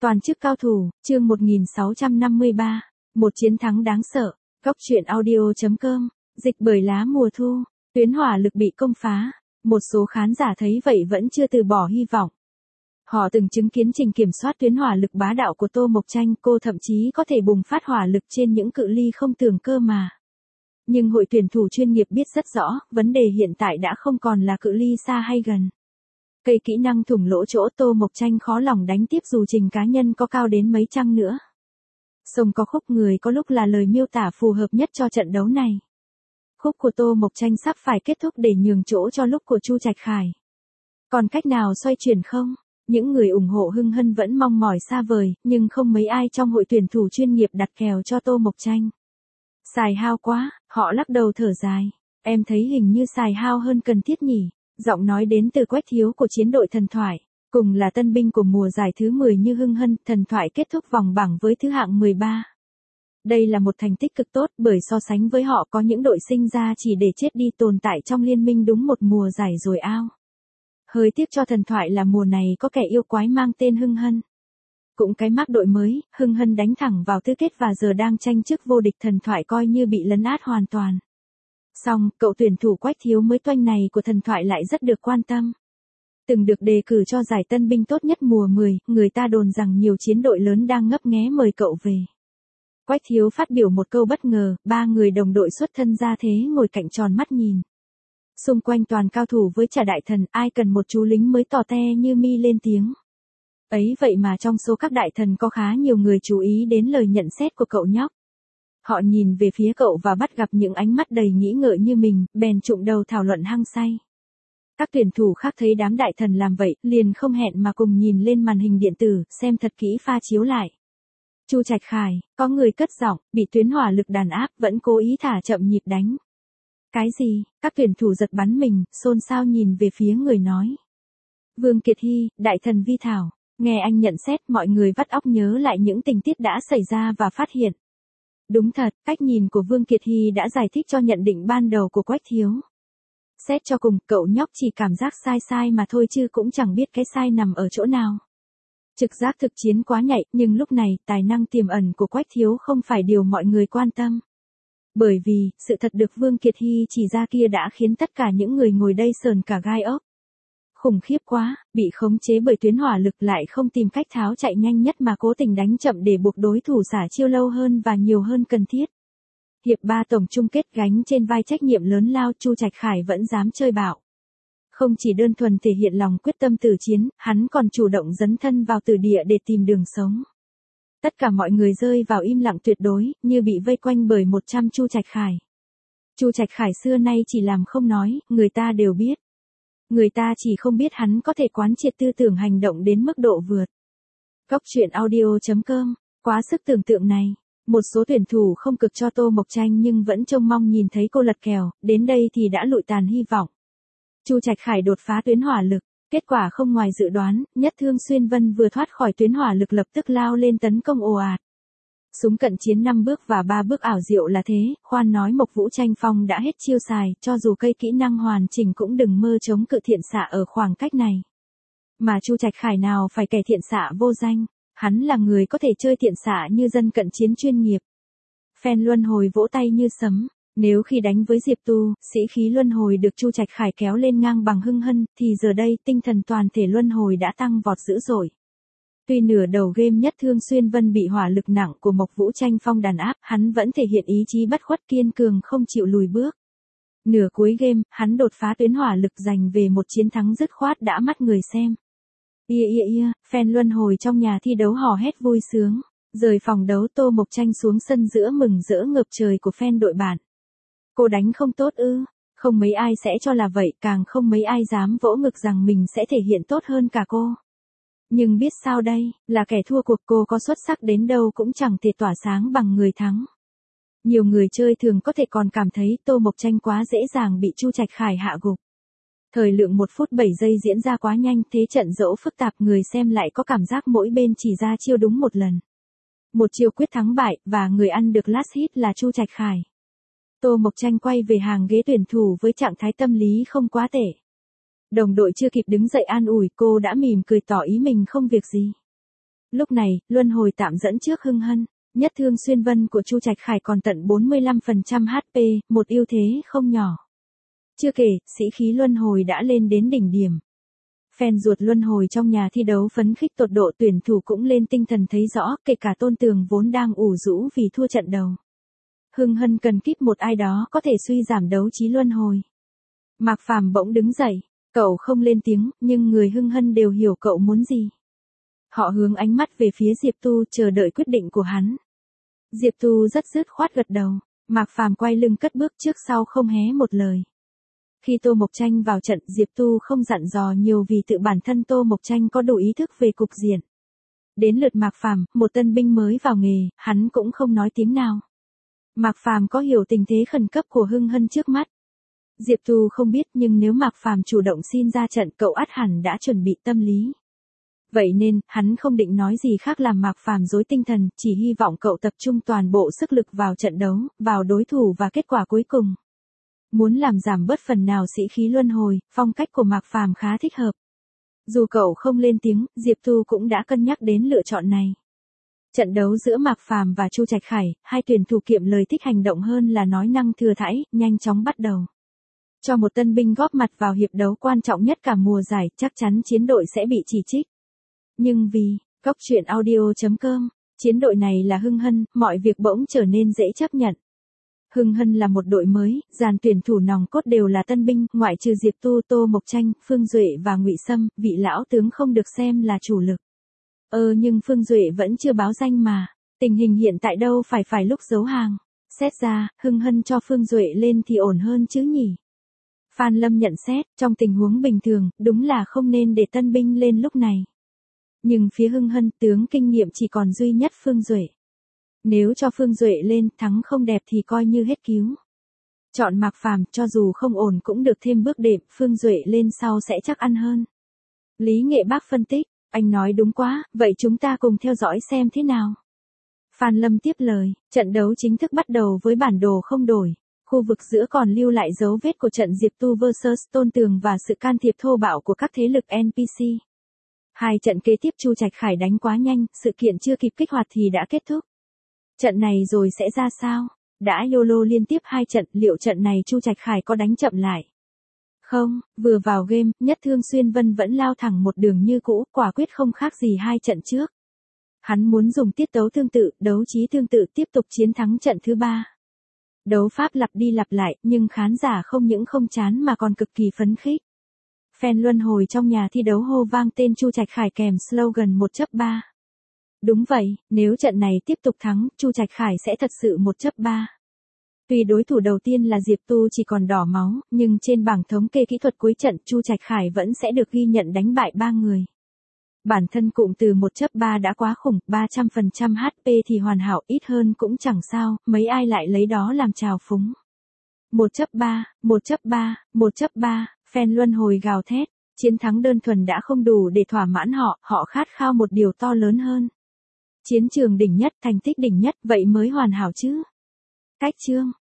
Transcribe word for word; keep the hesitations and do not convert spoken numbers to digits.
Toàn chức cao thủ, chương một nghìn sáu trăm năm mươi ba, một chiến thắng đáng sợ, góc truyện audio.com, dịch bởi lá mùa thu, tuyến hỏa lực bị công phá, một số khán giả thấy vậy vẫn chưa từ bỏ hy vọng. Họ từng chứng kiến trình kiểm soát tuyến hỏa lực bá đạo của Tô Mộc Tranh, cô thậm chí có thể bùng phát hỏa lực trên những cự ly không tưởng cơ mà. Nhưng hội tuyển thủ chuyên nghiệp biết rất rõ, vấn đề hiện tại đã không còn là cự ly xa hay gần. Cây kỹ năng thủng lỗ chỗ Tô Mộc Tranh khó lòng đánh tiếp dù trình cá nhân có cao đến mấy chăng nữa. Sông có khúc người có lúc là lời miêu tả phù hợp nhất cho trận đấu này. Khúc của Tô Mộc Tranh sắp phải kết thúc để nhường chỗ cho lúc của Chu Trạch Khải. Còn cách nào xoay chuyển không? Những người ủng hộ Hưng Hân vẫn mong mỏi xa vời, nhưng không mấy ai trong hội tuyển thủ chuyên nghiệp đặt kèo cho Tô Mộc Tranh. Xài hao quá, họ lắc đầu thở dài. Em thấy hình như xài hao hơn cần thiết nhỉ. Giọng nói đến từ Quách Thiếu của chiến đội Thần Thoại, cùng là tân binh của mùa giải thứ mười như Hưng Hân, Thần Thoại kết thúc vòng bảng với thứ hạng mười ba. Đây là một thành tích cực tốt bởi so sánh với họ có những đội sinh ra chỉ để chết đi tồn tại trong liên minh đúng một mùa giải rồi ao. Hơi tiếc cho Thần Thoại là mùa này có kẻ yêu quái mang tên Hưng Hân. Cũng cái mác đội mới, Hưng Hân đánh thẳng vào tứ kết và giờ đang tranh chức vô địch. Thần Thoại coi như bị lấn át hoàn toàn. Song, cậu tuyển thủ Quách Thiếu mới toanh này của Thần Thoại lại rất được quan tâm. Từng được đề cử cho giải tân binh tốt nhất mùa mười, người ta đồn rằng nhiều chiến đội lớn đang ngấp nghé mời cậu về. Quách Thiếu phát biểu một câu bất ngờ, ba người đồng đội xuất thân ra thế ngồi cạnh tròn mắt nhìn. Xung quanh toàn cao thủ với trả đại thần, ai cần một chú lính mới tò te như mi lên tiếng. Ấy vậy mà trong số các đại thần có khá nhiều người chú ý đến lời nhận xét của cậu nhóc. Họ nhìn về phía cậu và bắt gặp những ánh mắt đầy nghĩ ngợi như mình, bèn trụng đầu thảo luận hăng say. Các tuyển thủ khác thấy đám đại thần làm vậy, liền không hẹn mà cùng nhìn lên màn hình điện tử, xem thật kỹ pha chiếu lại. Chu Trạch Khải, có người cất giọng, bị tuyến hỏa lực đàn áp, vẫn cố ý thả chậm nhịp đánh. Cái gì? Các tuyển thủ giật bắn mình, xôn xao nhìn về phía người nói. Vương Kiệt Hy, đại thần Vi Thảo, nghe anh nhận xét, mọi người vắt óc nhớ lại những tình tiết đã xảy ra và phát hiện. Đúng thật, cách nhìn của Vương Kiệt Hy đã giải thích cho nhận định ban đầu của Quách Thiếu. Xét cho cùng, cậu nhóc chỉ cảm giác sai sai mà thôi chứ cũng chẳng biết cái sai nằm ở chỗ nào. Trực giác thực chiến quá nhạy, nhưng lúc này, tài năng tiềm ẩn của Quách Thiếu không phải điều mọi người quan tâm. Bởi vì, sự thật được Vương Kiệt Hy chỉ ra kia đã khiến tất cả những người ngồi đây sờn cả gai ốc. Khủng khiếp quá, bị khống chế bởi tuyến hỏa lực lại không tìm cách tháo chạy nhanh nhất mà cố tình đánh chậm để buộc đối thủ xả chiêu lâu hơn và nhiều hơn cần thiết. Hiệp ba tổng chung kết gánh trên vai trách nhiệm lớn lao, Chu Trạch Khải vẫn dám chơi bạo. Không chỉ đơn thuần thể hiện lòng quyết tâm tử chiến, hắn còn chủ động dấn thân vào tử địa để tìm đường sống. Tất cả mọi người rơi vào im lặng tuyệt đối, như bị vây quanh bởi một trăm Chu Trạch Khải. Chu Trạch Khải xưa nay chỉ làm không nói, người ta đều biết. Người ta chỉ không biết hắn có thể quán triệt tư tưởng hành động đến mức độ vượt. Góc truyện audio.com, quá sức tưởng tượng này. Một số tuyển thủ không cực cho Tô Mộc Tranh nhưng vẫn trông mong nhìn thấy cô lật kèo, đến đây thì đã lụi tàn hy vọng. Chu Trạch Khải đột phá tuyến hỏa lực, kết quả không ngoài dự đoán, Nhất Thương Xuyên Vân vừa thoát khỏi tuyến hỏa lực lập tức lao lên tấn công ồ ạt. Súng cận chiến năm bước và ba bước ảo diệu là thế, khoan nói Mộc Vũ Tranh Phong đã hết chiêu xài, cho dù cây kỹ năng hoàn chỉnh cũng đừng mơ chống cự thiện xạ ở khoảng cách này. Mà Chu Trạch Khải nào phải kẻ thiện xạ vô danh, hắn là người có thể chơi thiện xạ như dân cận chiến chuyên nghiệp. Fan luân hồi vỗ tay như sấm, nếu khi đánh với Diệp Tu, sĩ khí luân hồi được Chu Trạch Khải kéo lên ngang bằng Hưng Hân, thì giờ đây tinh thần toàn thể luân hồi đã tăng vọt dữ dội. Tuy nửa đầu game Nhất Thương Xuyên Vân bị hỏa lực nặng của Mộc Vũ Tranh Phong đàn áp, hắn vẫn thể hiện ý chí bất khuất kiên cường không chịu lùi bước. Nửa cuối game, hắn đột phá tuyến hỏa lực giành về một chiến thắng dứt khoát đã mắt người xem. Ia ia ia, fan luân hồi trong nhà thi đấu hò hét vui sướng. Rời phòng đấu, Tô Mộc Tranh xuống sân giữa mừng rỡ ngập trời của fan đội bạn. Cô đánh không tốt ư? Không mấy ai sẽ cho là vậy, càng không mấy ai dám vỗ ngực rằng mình sẽ thể hiện tốt hơn cả cô. Nhưng biết sao đây, là kẻ thua cuộc, cô có xuất sắc đến đâu cũng chẳng thể tỏa sáng bằng người thắng. Nhiều người chơi thường có thể còn cảm thấy Tô Mộc Tranh quá dễ dàng bị Chu Trạch Khải hạ gục. Thời lượng một phút bảy giây diễn ra quá nhanh, thế trận dẫu phức tạp người xem lại có cảm giác mỗi bên chỉ ra chiêu đúng một lần. Một chiêu quyết thắng bại, và người ăn được last hit là Chu Trạch Khải. Tô Mộc Tranh quay về hàng ghế tuyển thủ với trạng thái tâm lý không quá tệ. Đồng đội chưa kịp đứng dậy an ủi cô đã mỉm cười tỏ ý mình không việc gì. Lúc này, luân hồi tạm dẫn trước Hưng Hân, nhất thương xuyên vân của Chu Trạch Khải còn tận bốn mươi lăm phần trăm hát pê, một ưu thế không nhỏ. Chưa kể, sĩ khí luân hồi đã lên đến đỉnh điểm. Fan ruột luân hồi trong nhà thi đấu phấn khích tột độ, tuyển thủ cũng lên tinh thần thấy rõ, kể cả Tôn Tường vốn đang ủ rũ vì thua trận đầu. Hưng Hân cần kíp một ai đó có thể suy giảm đấu trí luân hồi. Mạc Phàm bỗng đứng dậy, cậu không lên tiếng, nhưng người Hưng Hân đều hiểu cậu muốn gì. Họ hướng ánh mắt về phía Diệp Tu chờ đợi quyết định của hắn. Diệp Tu rất dứt khoát gật đầu, Mạc Phàm quay lưng cất bước trước sau không hé một lời. Khi Tô Mộc Tranh vào trận, Diệp Tu không dặn dò nhiều vì tự bản thân Tô Mộc Tranh có đủ ý thức về cục diện. Đến lượt Mạc Phàm, một tân binh mới vào nghề, hắn cũng không nói tiếng nào. Mạc Phàm có hiểu tình thế khẩn cấp của Hưng Hân trước mắt. Diệp Tu không biết, nhưng nếu Mạc Phàm chủ động xin ra trận, cậu ắt hẳn đã chuẩn bị tâm lý. Vậy nên, hắn không định nói gì khác làm Mạc Phàm rối tinh thần, chỉ hy vọng cậu tập trung toàn bộ sức lực vào trận đấu, vào đối thủ và kết quả cuối cùng. Muốn làm giảm bớt phần nào sĩ khí luân hồi, phong cách của Mạc Phàm khá thích hợp. Dù cậu không lên tiếng, Diệp Tu cũng đã cân nhắc đến lựa chọn này. Trận đấu giữa Mạc Phàm và Chu Trạch Khải, hai tuyển thủ kiệm lời thích hành động hơn là nói năng thừa thãi, nhanh chóng bắt đầu. Cho một tân binh góp mặt vào hiệp đấu quan trọng nhất cả mùa giải, chắc chắn chiến đội sẽ bị chỉ trích. Nhưng vì, Góc truyện audio chấm com, chiến đội này là Hưng Hân, mọi việc bỗng trở nên dễ chấp nhận. Hưng Hân là một đội mới, dàn tuyển thủ nòng cốt đều là tân binh, ngoại trừ Diệp Tu, Tô Mộc Tranh, Phương Duệ và Ngụy Sâm, vị lão tướng không được xem là chủ lực. Ờ nhưng Phương Duệ vẫn chưa báo danh mà, tình hình hiện tại đâu phải phải lúc giấu hàng. Xét ra, Hưng Hân cho Phương Duệ lên thì ổn hơn chứ nhỉ. Phan Lâm nhận xét, trong tình huống bình thường, đúng là không nên để tân binh lên lúc này. Nhưng phía Hưng Hân, tướng kinh nghiệm chỉ còn duy nhất Phương Duệ. Nếu cho Phương Duệ lên, thắng không đẹp thì coi như hết cứu. Chọn Mạc Phàm, cho dù không ổn cũng được thêm bước đệm, Phương Duệ lên sau sẽ chắc ăn hơn. Lý Nghệ Bác phân tích, anh nói đúng quá, vậy chúng ta cùng theo dõi xem thế nào. Phan Lâm tiếp lời, trận đấu chính thức bắt đầu với bản đồ không đổi. Khu vực giữa còn lưu lại dấu vết của trận Diệp Tu versus Tôn Tường và sự can thiệp thô bạo của các thế lực en pê xê. Hai trận kế tiếp Chu Trạch Khải đánh quá nhanh, sự kiện chưa kịp kích hoạt thì đã kết thúc. Trận này rồi sẽ ra sao? Đã YOLO liên tiếp hai trận, liệu trận này Chu Trạch Khải có đánh chậm lại? Không, vừa vào game, nhất thương xuyên vân vẫn lao thẳng một đường như cũ, quả quyết không khác gì hai trận trước. Hắn muốn dùng tiết tấu tương tự, đấu trí tương tự tiếp tục chiến thắng trận thứ ba. Đấu pháp lặp đi lặp lại, nhưng khán giả không những không chán mà còn cực kỳ phấn khích. Fan luân hồi trong nhà thi đấu hô vang tên Chu Trạch Khải kèm slogan một chấp ba. Đúng vậy, nếu trận này tiếp tục thắng, Chu Trạch Khải sẽ thật sự một chấp ba. Tuy đối thủ đầu tiên là Diệp Tu chỉ còn đỏ máu, nhưng trên bảng thống kê kỹ thuật cuối trận Chu Trạch Khải vẫn sẽ được ghi nhận đánh bại ba người. Bản thân cụm từ một chấp ba đã quá khủng, ba trăm phần trăm hát pê thì hoàn hảo, ít hơn cũng chẳng sao, mấy ai lại lấy đó làm trào phúng. Một chấp ba, một chấp ba, một chấp ba, fan luân hồi gào thét, chiến thắng đơn thuần đã không đủ để thỏa mãn họ, họ khát khao một điều to lớn hơn. Chiến trường đỉnh nhất, thành tích đỉnh nhất, vậy mới hoàn hảo chứ. Cách chương